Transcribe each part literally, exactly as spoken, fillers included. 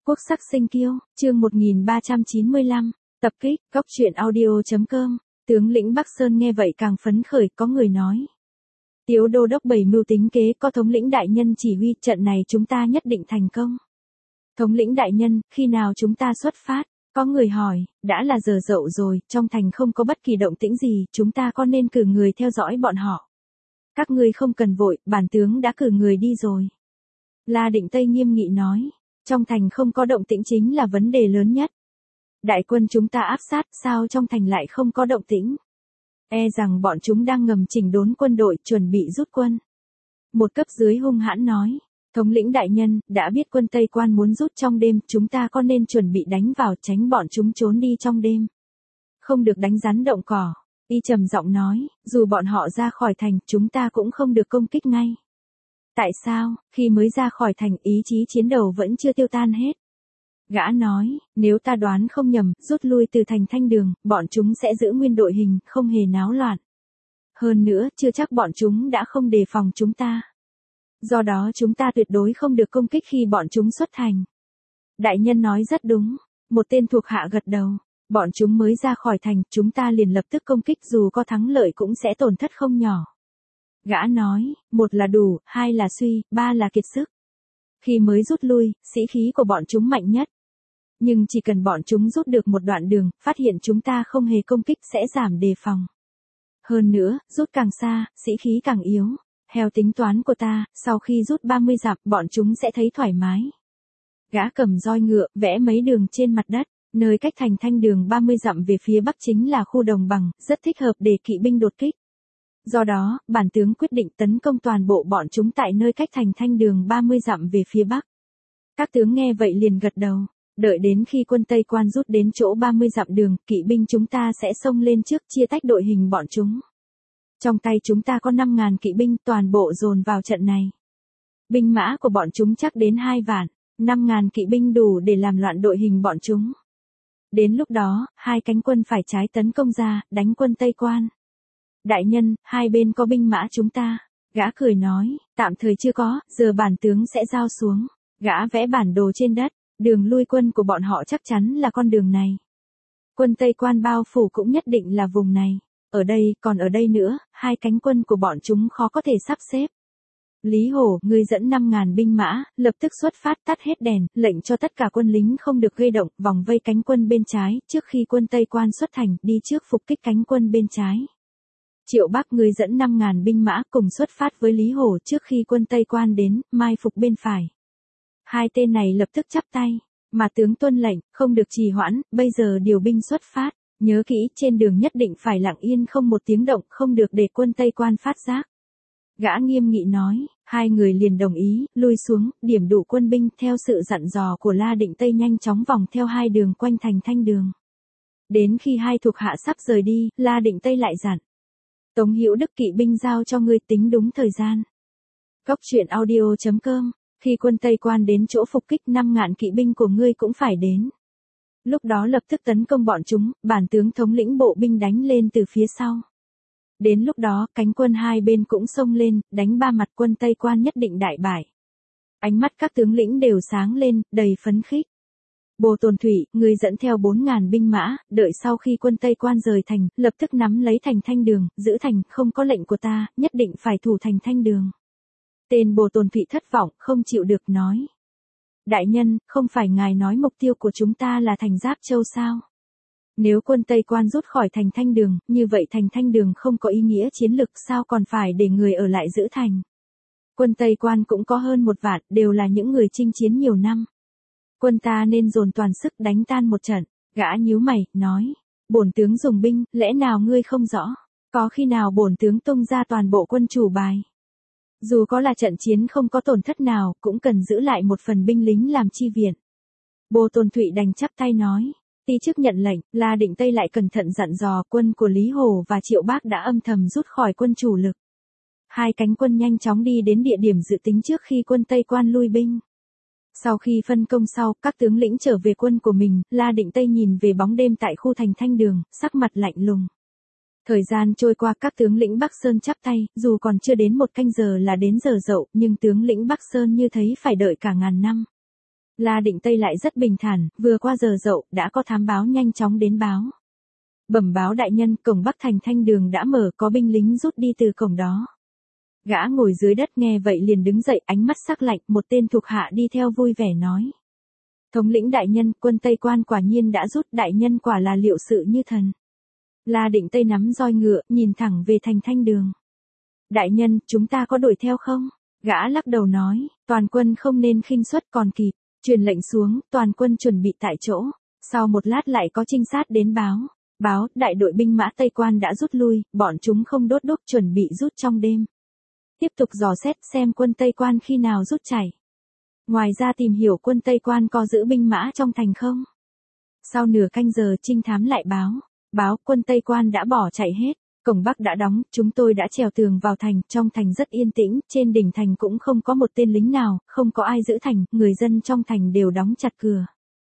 Quốc sắc sinh kiêu, chương một nghìn ba trăm chín mươi lăm, tập kích, góc truyện audio.com, tướng lĩnh Bắc Sơn nghe vậy càng phấn khởi, có người nói. Tiếu đô đốc bày mưu tính kế, có thống lĩnh đại nhân chỉ huy, trận này chúng ta nhất định thành công. Thống lĩnh đại nhân, khi nào chúng ta xuất phát? Có người hỏi, đã là giờ dậu rồi, trong thành không có bất kỳ động tĩnh gì, chúng ta có nên cử người theo dõi bọn họ? Các ngươi không cần vội, bản tướng đã cử người đi rồi. La Định Tây nghiêm nghị nói, trong thành không có động tĩnh chính là vấn đề lớn nhất. Đại quân chúng ta áp sát, sao trong thành lại không có động tĩnh? E rằng bọn chúng đang ngầm chỉnh đốn quân đội, chuẩn bị rút quân. Một cấp dưới hung hãn nói, thống lĩnh đại nhân, đã biết quân Tây Quan muốn rút trong đêm, chúng ta có nên chuẩn bị đánh vào, tránh bọn chúng trốn đi trong đêm. Không được đánh rắn động cỏ. Y trầm giọng nói, dù bọn họ ra khỏi thành, chúng ta cũng không được công kích ngay. Tại sao, khi mới ra khỏi thành, ý chí chiến đấu vẫn chưa tiêu tan hết? Gã nói, nếu ta đoán không nhầm, rút lui từ thành Thanh Đường, bọn chúng sẽ giữ nguyên đội hình, không hề náo loạn. Hơn nữa, chưa chắc bọn chúng đã không đề phòng chúng ta. Do đó chúng ta tuyệt đối không được công kích khi bọn chúng xuất thành. Đại nhân nói rất đúng. Một tên thuộc hạ gật đầu. Bọn chúng mới ra khỏi thành, chúng ta liền lập tức công kích, dù có thắng lợi cũng sẽ tổn thất không nhỏ. Gã nói, một là đủ, hai là suy, ba là kiệt sức. Khi mới rút lui, sĩ khí của bọn chúng mạnh nhất. Nhưng chỉ cần bọn chúng rút được một đoạn đường, phát hiện chúng ta không hề công kích sẽ giảm đề phòng. Hơn nữa, rút càng xa, sĩ khí càng yếu. Theo tính toán của ta, sau khi rút ba mươi dặm, bọn chúng sẽ thấy thoải mái. Gã cầm roi ngựa, vẽ mấy đường trên mặt đất. Nơi cách thành Thanh Đường ba mươi dặm về phía bắc chính là khu đồng bằng, rất thích hợp để kỵ binh đột kích. Do đó, bản tướng quyết định tấn công toàn bộ bọn chúng tại nơi cách thành Thanh Đường ba mươi dặm về phía bắc. Các tướng nghe vậy liền gật đầu. Đợi đến khi quân Tây Quan rút đến chỗ ba mươi dặm đường, kỵ binh chúng ta sẽ xông lên trước, chia tách đội hình bọn chúng. Trong tay chúng ta có năm ngàn kỵ binh, toàn bộ dồn vào trận này. Binh mã của bọn chúng chắc đến hai vạn, năm ngàn kỵ binh đủ để làm loạn đội hình bọn chúng. Đến lúc đó, hai cánh quân phải trái tấn công ra, đánh quân Tây Quan. Đại nhân, hai bên có binh mã chúng ta. Gã cười nói, tạm thời chưa có, giờ bản tướng sẽ giao xuống. Gã vẽ bản đồ trên đất, đường lui quân của bọn họ chắc chắn là con đường này. Quân Tây Quan bao phủ cũng nhất định là vùng này. Ở đây, còn ở đây nữa, hai cánh quân của bọn chúng khó có thể sắp xếp. Lý Hổ, ngươi dẫn năm ngàn binh mã, lập tức xuất phát, tắt hết đèn, lệnh cho tất cả quân lính không được gây động, vòng vây cánh quân bên trái, trước khi quân Tây Quan xuất thành, đi trước phục kích cánh quân bên trái. Triệu Bắc, ngươi dẫn năm ngàn binh mã, cùng xuất phát với Lý Hổ trước khi quân Tây Quan đến, mai phục bên phải. Hai tên này lập tức chắp tay, mà tướng tuân lệnh, không được trì hoãn, bây giờ điều binh xuất phát, nhớ kỹ, trên đường nhất định phải lặng yên không một tiếng động, không được để quân Tây Quan phát giác. Gã nghiêm nghị nói, hai người liền đồng ý, lui xuống, điểm đủ quân binh, theo sự dặn dò của La Định Tây nhanh chóng vòng theo hai đường quanh thành Thanh Đường. Đến khi hai thuộc hạ sắp rời đi, La Định Tây lại dặn. Tống Hữu Đức, kỵ binh giao cho ngươi, tính đúng thời gian. Góc truyện audio.com, khi quân Tây Quan đến chỗ phục kích, năm ngàn kỵ binh của ngươi cũng phải đến. Lúc đó lập tức tấn công bọn chúng, bản tướng thống lĩnh bộ binh đánh lên từ phía sau. Đến lúc đó, cánh quân hai bên cũng xông lên, đánh ba mặt, quân Tây Quan nhất định đại bại. Ánh mắt các tướng lĩnh đều sáng lên, đầy phấn khích. Bồ Tồn Thủy, người dẫn theo bốn ngàn binh mã, đợi sau khi quân Tây Quan rời thành, lập tức nắm lấy thành Thanh Đường, giữ thành, không có lệnh của ta, nhất định phải thủ thành Thanh Đường. Tên Bồ Tồn Thủy thất vọng, không chịu được nói. Đại nhân, không phải ngài nói mục tiêu của chúng ta là thành Giáp Châu sao? Nếu quân Tây Quan rút khỏi thành Thanh Đường, như vậy thành Thanh Đường không có ý nghĩa chiến lược, sao còn phải để người ở lại giữ thành? Quân Tây Quan cũng có hơn một vạn, đều là những người chinh chiến nhiều năm. Quân ta nên dồn toàn sức đánh tan một trận. Gã nhíu mày, nói, bổn tướng dùng binh, lẽ nào ngươi không rõ? Có khi nào bổn tướng tung ra toàn bộ quân chủ bài? Dù có là trận chiến không có tổn thất nào, cũng cần giữ lại một phần binh lính làm chi viện. Bồ Tồn Thụy đành chắp tay nói. Ti chức nhận lệnh, La Định Tây lại cẩn thận dặn dò, quân của Lý Hổ và Triệu Bác đã âm thầm rút khỏi quân chủ lực. Hai cánh quân nhanh chóng đi đến địa điểm dự tính trước khi quân Tây Quan lui binh. Sau khi phân công sau, các tướng lĩnh trở về quân của mình, La Định Tây nhìn về bóng đêm tại khu thành Thanh Đường, sắc mặt lạnh lùng. Thời gian trôi qua, các tướng lĩnh Bắc Sơn chắp tay, dù còn chưa đến một canh giờ là đến giờ dậu, nhưng tướng lĩnh Bắc Sơn như thấy phải đợi cả ngàn năm. La Định Tây lại rất bình thản, vừa qua giờ dậu, đã có thám báo nhanh chóng đến báo. Bẩm báo đại nhân, cổng Bắc thành Thanh Đường đã mở, có binh lính rút đi từ cổng đó. Gã ngồi dưới đất nghe vậy liền đứng dậy, ánh mắt sắc lạnh, một tên thuộc hạ đi theo vui vẻ nói. Thống lĩnh đại nhân, quân Tây Quan quả nhiên đã rút, đại nhân quả là liệu sự như thần. La Định Tây nắm roi ngựa, nhìn thẳng về thành Thanh Đường. Đại nhân, chúng ta có đuổi theo không? Gã lắc đầu nói, toàn quân không nên khinh suất còn kịp, truyền lệnh xuống, toàn quân chuẩn bị tại chỗ. Sau một lát lại có trinh sát đến báo. Báo, đại đội binh mã Tây Quan đã rút lui, bọn chúng không đốt đúc chuẩn bị rút trong đêm. Tiếp tục dò xét xem quân Tây Quan khi nào rút chạy. Ngoài ra tìm hiểu quân Tây Quan có giữ binh mã trong thành không. Sau nửa canh giờ trinh thám lại báo. Báo, quân Tây Quan đã bỏ chạy hết. Cổng Bắc đã đóng, chúng tôi đã trèo tường vào thành, trong thành rất yên tĩnh, trên đỉnh thành cũng không có một tên lính nào, không có ai giữ thành, người dân trong thành đều đóng chặt cửa.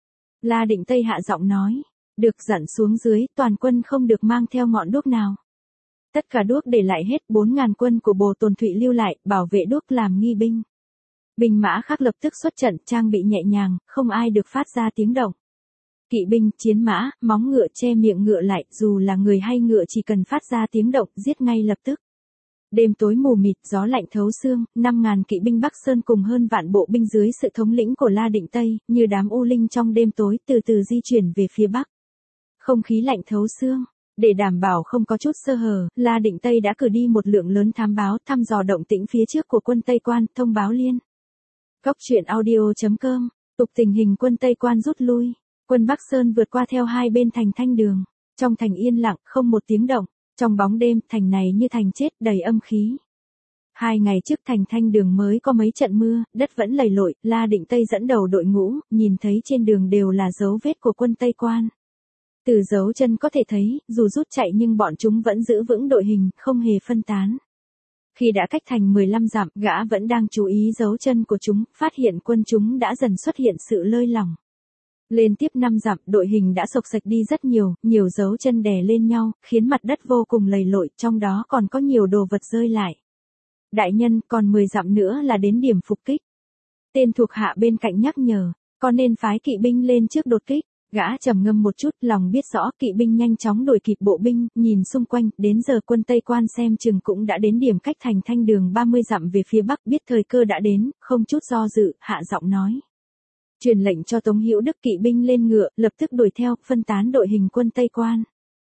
La Định Tây hạ giọng nói, được dặn xuống dưới, toàn quân không được mang theo ngọn đuốc nào. Tất cả đuốc để lại hết, bốn ngàn quân của Bồ Tồn Thụy lưu lại, bảo vệ đuốc làm nghi binh. Binh mã khác lập tức xuất trận, trang bị nhẹ nhàng, không ai được phát ra tiếng động. Kỵ binh, chiến mã, móng ngựa che miệng ngựa lại, dù là người hay ngựa chỉ cần phát ra tiếng động, giết ngay lập tức. Đêm tối mù mịt, gió lạnh thấu xương, năm ngàn kỵ binh Bắc Sơn cùng hơn vạn bộ binh dưới sự thống lĩnh của La Định Tây, như đám u linh trong đêm tối, từ từ di chuyển về phía Bắc. Không khí lạnh thấu xương. Để đảm bảo không có chút sơ hở, La Định Tây đã cử đi một lượng lớn thám báo, thăm dò động tĩnh phía trước của quân Tây Quan, thông báo liên. Cốc truyện audio chấm com, tục tình hình quân Tây Quan rút lui. Quân Bắc Sơn vượt qua theo hai bên thành Thanh Đường. Trong thành yên lặng, không một tiếng động. Trong bóng đêm, thành này như thành chết, đầy âm khí. Hai ngày trước thành Thanh Đường mới có mấy trận mưa, đất vẫn lầy lội, La Định Tây dẫn đầu đội ngũ, nhìn thấy trên đường đều là dấu vết của quân Tây Quan. Từ dấu chân có thể thấy, dù rút chạy nhưng bọn chúng vẫn giữ vững đội hình, không hề phân tán. Khi đã cách thành mười lăm dặm, gã vẫn đang chú ý dấu chân của chúng, phát hiện quân chúng đã dần xuất hiện sự lơi lỏng. Lên tiếp năm dặm, đội hình đã sộc sạch đi rất nhiều, nhiều dấu chân đè lên nhau, khiến mặt đất vô cùng lầy lội, trong đó còn có nhiều đồ vật rơi lại. Đại nhân, còn mười dặm nữa là đến điểm phục kích. Tên thuộc hạ bên cạnh nhắc nhở, có nên phái kỵ binh lên trước đột kích. Gã trầm ngâm một chút, lòng biết rõ kỵ binh nhanh chóng đuổi kịp bộ binh, nhìn xung quanh, đến giờ quân Tây Quan xem chừng cũng đã đến điểm cách thành Thanh Đường ba mươi dặm về phía bắc, biết thời cơ đã đến, không chút do dự, hạ giọng nói. Truyền lệnh cho Tống Hữu Đức kỵ binh lên ngựa, lập tức đuổi theo, phân tán đội hình quân Tây Quan.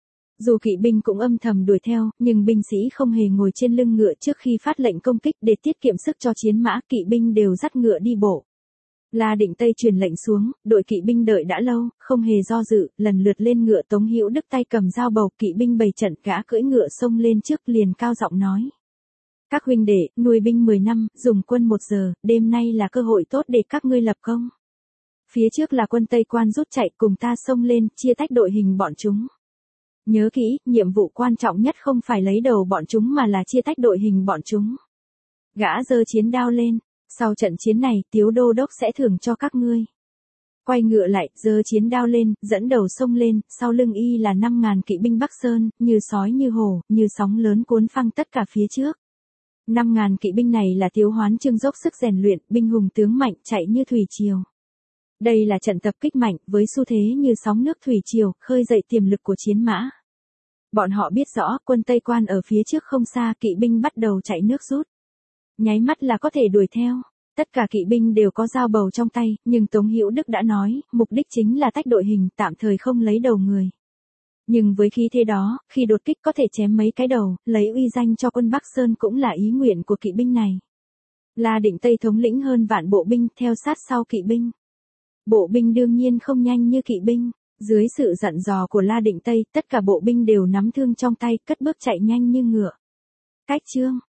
Dù kỵ binh cũng âm thầm đuổi theo, nhưng binh sĩ không hề ngồi trên lưng ngựa trước khi phát lệnh công kích để tiết kiệm sức cho chiến mã, kỵ binh đều dắt ngựa đi bộ. La Định Tây truyền lệnh xuống, đội kỵ binh đợi đã lâu, không hề do dự, lần lượt lên ngựa. Tống Hữu Đức tay cầm dao bầu, kỵ binh bày trận, gã cưỡi ngựa xông lên trước, liền cao giọng nói. Các huynh đệ, nuôi binh mười năm, dùng quân một giờ, đêm nay là cơ hội tốt để các ngươi lập công. Phía trước là quân Tây Quan rút chạy, cùng ta xông lên, chia tách đội hình bọn chúng. Nhớ kỹ, nhiệm vụ quan trọng nhất không phải lấy đầu bọn chúng mà là chia tách đội hình bọn chúng. Gã giơ chiến đao lên. Sau trận chiến này, Tiếu Đô Đốc sẽ thưởng cho các ngươi. Quay ngựa lại, giơ chiến đao lên, dẫn đầu xông lên, sau lưng y là năm ngàn kỵ binh Bắc Sơn, như sói như hổ, như sóng lớn cuốn phăng tất cả phía trước. Năm ngàn kỵ binh này là Tiếu Hoán Trương dốc sức rèn luyện, binh hùng tướng mạnh, chạy như thủy triều. Đây là trận tập kích mạnh, với xu thế như sóng nước thủy triều, khơi dậy tiềm lực của chiến mã. Bọn họ biết rõ, quân Tây Quan ở phía trước không xa, kỵ binh bắt đầu chạy nước rút. Nháy mắt là có thể đuổi theo. Tất cả kỵ binh đều có dao bầu trong tay, nhưng Tống Hữu Đức đã nói, mục đích chính là tách đội hình, tạm thời không lấy đầu người. Nhưng với khí thế đó, khi đột kích có thể chém mấy cái đầu, lấy uy danh cho quân Bắc Sơn cũng là ý nguyện của kỵ binh này. La Định Tây thống lĩnh hơn vạn bộ binh, theo sát sau kỵ binh. Bộ binh đương nhiên không nhanh như kỵ binh. Dưới sự dặn dò của La Định Tây, tất cả bộ binh đều nắm thương trong tay, cất bước chạy nhanh như ngựa. Cách chương